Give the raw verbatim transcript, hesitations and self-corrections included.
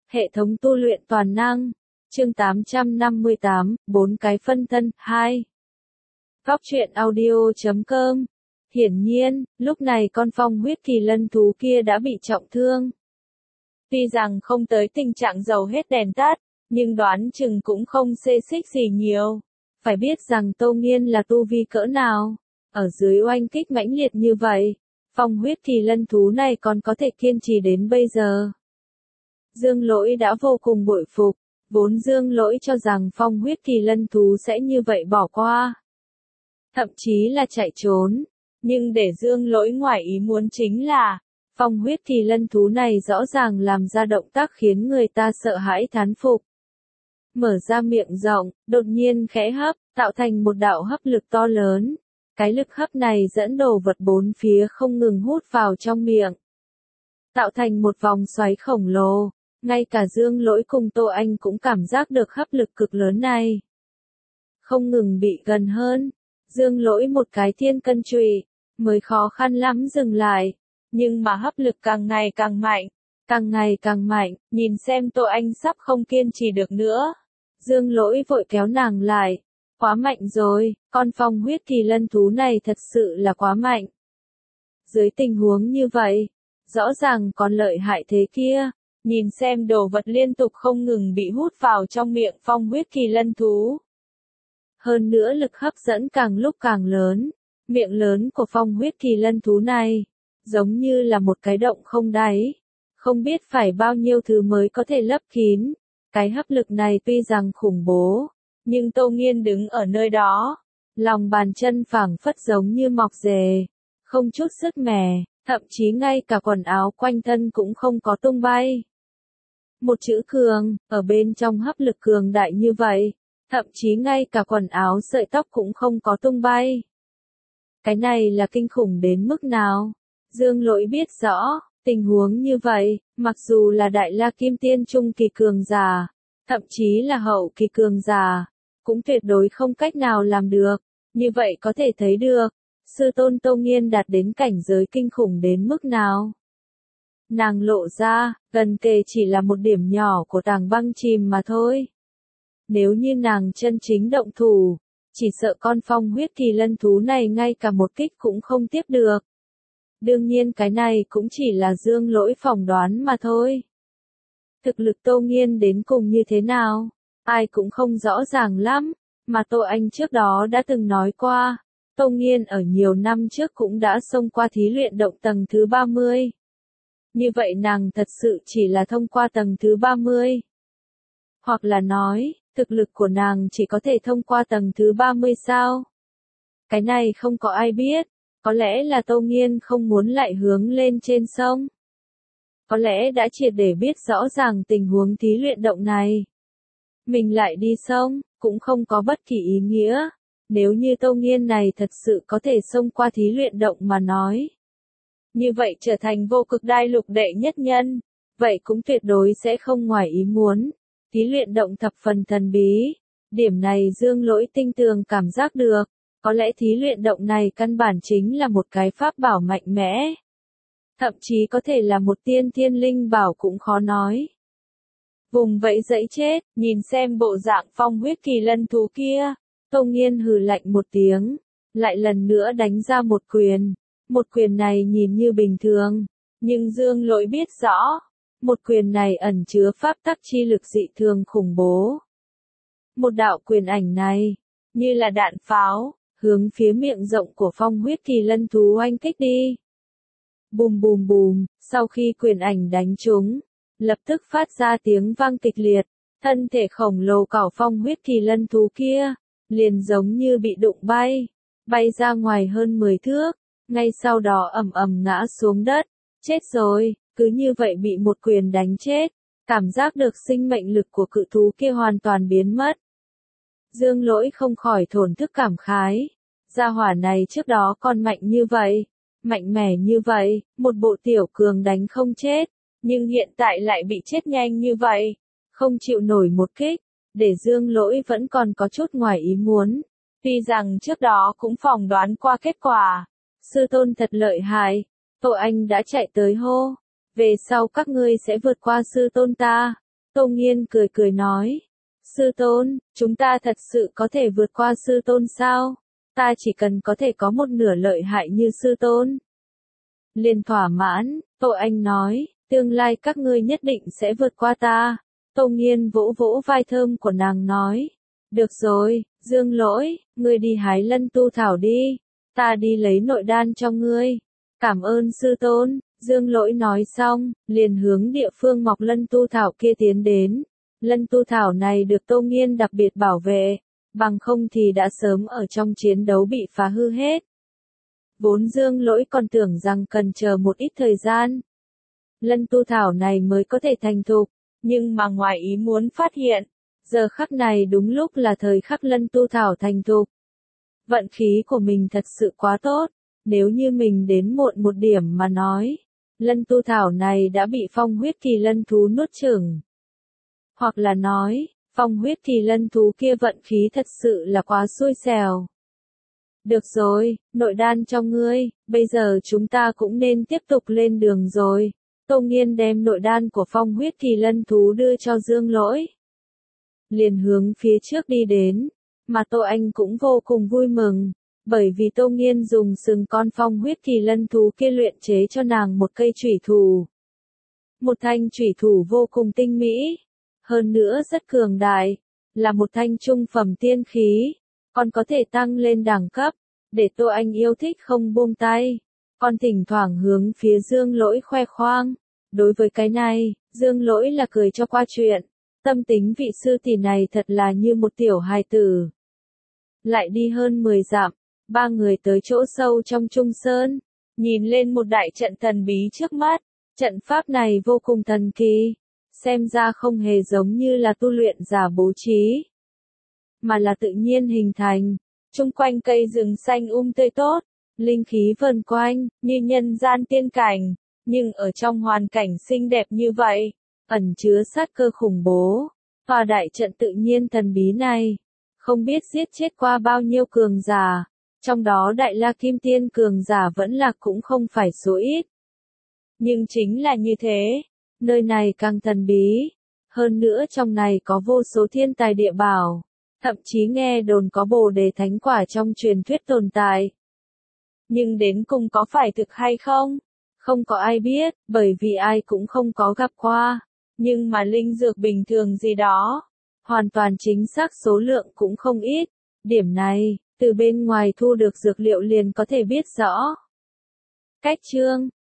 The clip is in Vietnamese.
Hệ thống tu luyện toàn năng. Chương tám trăm năm mươi tám, bốn cái phân thân, hai. Góc truyện audio chấm com. Hiển nhiên, lúc này con phong huyết kỳ lân thú kia đã bị trọng thương. Tuy rằng không tới tình trạng dầu hết đèn tắt, nhưng đoán chừng cũng không xê xích gì nhiều. Phải biết rằng Tô Nghiên là tu vi cỡ nào. Ở dưới oanh kích mãnh liệt như vậy, phong huyết kỳ lân thú này còn có thể kiên trì đến bây giờ. Dương Lỗi đã vô cùng bội phục, vốn Dương Lỗi cho rằng phong huyết kỳ lân thú sẽ như vậy bỏ qua. Thậm chí là chạy trốn, nhưng để Dương Lỗi ngoài ý muốn chính là, phong huyết kỳ lân thú này rõ ràng làm ra động tác khiến người ta sợ hãi thán phục. Mở ra miệng rộng, đột nhiên khẽ hấp, tạo thành một đạo hấp lực to lớn. Cái lực hấp này dẫn đồ vật bốn phía không ngừng hút vào trong miệng, tạo thành một vòng xoáy khổng lồ. Ngay cả Dương Lỗi cùng Tô Anh cũng cảm giác được hấp lực cực lớn này. Không ngừng bị gần hơn, Dương Lỗi một cái thiên cân trùy, mới khó khăn lắm dừng lại. Nhưng mà hấp lực càng ngày càng mạnh, càng ngày càng mạnh, nhìn xem Tô Anh sắp không kiên trì được nữa. Dương Lỗi vội kéo nàng lại. Quá mạnh rồi, con phong huyết kỳ lân thú này thật sự là quá mạnh. Dưới tình huống như vậy, rõ ràng còn lợi hại thế kia. Nhìn xem đồ vật liên tục không ngừng bị hút vào trong miệng phong huyết kỳ lân thú. Hơn nữa lực hấp dẫn càng lúc càng lớn. Miệng lớn của phong huyết kỳ lân thú này, giống như là một cái động không đáy. Không biết phải bao nhiêu thứ mới có thể lấp kín. Cái hấp lực này tuy rằng khủng bố, nhưng Tô Nghiên đứng ở nơi đó. Lòng bàn chân phảng phất giống như mọc rề, không chút sức mẻ, thậm chí ngay cả quần áo quanh thân cũng không có tung bay. Một chữ cường, ở bên trong hấp lực cường đại như vậy, thậm chí ngay cả quần áo sợi tóc cũng không có tung bay. Cái này là kinh khủng đến mức nào? Dương Lỗi biết rõ, tình huống như vậy, mặc dù là đại la kim tiên trung kỳ cường giả, thậm chí là hậu kỳ cường giả, cũng tuyệt đối không cách nào làm được. Như vậy có thể thấy được, sư tôn Tô Nghiên đạt đến cảnh giới kinh khủng đến mức nào. Nàng lộ ra, gần kề chỉ là một điểm nhỏ của tảng băng chìm mà thôi. Nếu như nàng chân chính động thủ, chỉ sợ con phong huyết kỳ lân thú này ngay cả một kích cũng không tiếp được. Đương nhiên cái này cũng chỉ là Dương Lỗi phỏng đoán mà thôi. Thực lực Tô Nghiên đến cùng như thế nào, ai cũng không rõ ràng lắm, mà Tô Anh trước đó đã từng nói qua, Tô Nghiên ở nhiều năm trước cũng đã xông qua thí luyện động tầng thứ ba mươi. Như vậy nàng thật sự chỉ là thông qua tầng thứ ba mươi. Hoặc là nói, thực lực của nàng chỉ có thể thông qua tầng thứ ba mươi sao? Cái này không có ai biết, có lẽ là Tô Nghiên không muốn lại hướng lên trên sông. Có lẽ đã triệt để biết rõ ràng tình huống thí luyện động này. Mình lại đi sông, cũng không có bất kỳ ý nghĩa. Nếu như Tô Nghiên này thật sự có thể xông qua thí luyện động mà nói. Như vậy trở thành vô cực đai lục đệ nhất nhân, vậy cũng tuyệt đối sẽ không ngoài ý muốn. Thí luyện động thập phần thần bí, điểm này Dương Lỗi tinh tường cảm giác được, có lẽ thí luyện động này căn bản chính là một cái pháp bảo mạnh mẽ. Thậm chí có thể là một tiên thiên linh bảo cũng khó nói. Vùng vẫy dẫy chết, nhìn xem bộ dạng phong huyết kỳ lân thú kia, Tô Nghiên hừ lạnh một tiếng, lại lần nữa đánh ra một quyền. Một quyền này nhìn như bình thường, nhưng Dương Lỗi biết rõ, một quyền này ẩn chứa pháp tắc chi lực dị thường khủng bố. Một đạo quyền ảnh này, như là đạn pháo, hướng phía miệng rộng của phong huyết kỳ lân thú oanh kích đi. Bùm bùm bùm, sau khi quyền ảnh đánh trúng, lập tức phát ra tiếng vang kịch liệt, thân thể khổng lồ cảo phong huyết kỳ lân thú kia, liền giống như bị đụng bay, bay ra ngoài hơn mười thước. Ngay sau đó ầm ầm ngã xuống đất, chết rồi, cứ như vậy bị một quyền đánh chết, cảm giác được sinh mệnh lực của cự thú kia hoàn toàn biến mất. Dương Lỗi không khỏi thổn thức cảm khái, gia hỏa này trước đó còn mạnh như vậy, mạnh mẽ như vậy, một bộ tiểu cường đánh không chết, nhưng hiện tại lại bị chết nhanh như vậy, không chịu nổi một kích, để Dương Lỗi vẫn còn có chút ngoài ý muốn. Tuy rằng trước đó cũng phỏng đoán qua kết quả. Sư tôn thật lợi hại, Tô Anh đã chạy tới hô, về sau các ngươi sẽ vượt qua sư tôn ta, Tô Nghiên cười cười nói. Sư tôn, chúng ta thật sự có thể vượt qua sư tôn sao? Ta chỉ cần có thể có một nửa lợi hại như sư tôn. Liền thỏa mãn, Tô Anh nói, tương lai các ngươi nhất định sẽ vượt qua ta. Tô Nghiên vỗ vỗ vai thơm của nàng nói. Được rồi, Dương Lỗi, ngươi đi hái lân tu thảo đi. Ta đi lấy nội đan cho ngươi. Cảm ơn sư tôn, Dương Lỗi nói xong, liền hướng địa phương mọc lân tu thảo kia tiến đến. Lân tu thảo này được Tô Nghiên đặc biệt bảo vệ, bằng không thì đã sớm ở trong chiến đấu bị phá hư hết. Vốn Dương Lỗi còn tưởng rằng cần chờ một ít thời gian. Lân tu thảo này mới có thể thành thục, nhưng mà ngoài ý muốn phát hiện, giờ khắc này đúng lúc là thời khắc lân tu thảo thành thục. Vận khí của mình thật sự quá tốt, nếu như mình đến muộn một điểm mà nói, lân tu thảo này đã bị phong huyết kỳ lân thú nuốt chửng. Hoặc là nói, phong huyết kỳ lân thú kia vận khí thật sự là quá xui xẻo. Được rồi, nội đan cho ngươi, bây giờ chúng ta cũng nên tiếp tục lên đường rồi. Tô Nghiên đem nội đan của phong huyết kỳ lân thú đưa cho Dương Lỗi. Liền hướng phía trước đi đến, mà Tô Anh cũng vô cùng vui mừng, bởi vì Tô Nghiên dùng sừng con phong huyết kỳ lân thú kia luyện chế cho nàng một cây chủy thủ. Một thanh chủy thủ vô cùng tinh mỹ, hơn nữa rất cường đại, là một thanh trung phẩm tiên khí, còn có thể tăng lên đẳng cấp, để Tô Anh yêu thích không buông tay, còn thỉnh thoảng hướng phía Dương Lỗi khoe khoang. Đối với cái này, Dương Lỗi là cười cho qua chuyện, tâm tính vị sư tỷ này thật là như một tiểu hài tử. Lại đi hơn mười dặm, ba người tới chỗ sâu trong Trung Sơn, nhìn lên một đại trận thần bí trước mắt, trận pháp này vô cùng thần kỳ, xem ra không hề giống như là tu luyện giả bố trí, mà là tự nhiên hình thành, chung quanh cây rừng xanh um tươi tốt, linh khí vần quanh, như nhân gian tiên cảnh, nhưng ở trong hoàn cảnh xinh đẹp như vậy, ẩn chứa sát cơ khủng bố, tòa đại trận tự nhiên thần bí này, không biết giết chết qua bao nhiêu cường giả, trong đó Đại La Kim Tiên cường giả vẫn là cũng không phải số ít. Nhưng chính là như thế, nơi này càng thần bí, hơn nữa trong này có vô số thiên tài địa bảo, thậm chí nghe đồn có Bồ Đề Thánh Quả trong truyền thuyết tồn tại. Nhưng đến cùng có phải thực hay không? Không có ai biết, bởi vì ai cũng không có gặp qua. Nhưng mà linh dược bình thường gì đó, hoàn toàn chính xác số lượng cũng không ít. Điểm này, từ bên ngoài thu được dược liệu liền có thể biết rõ. Cách chương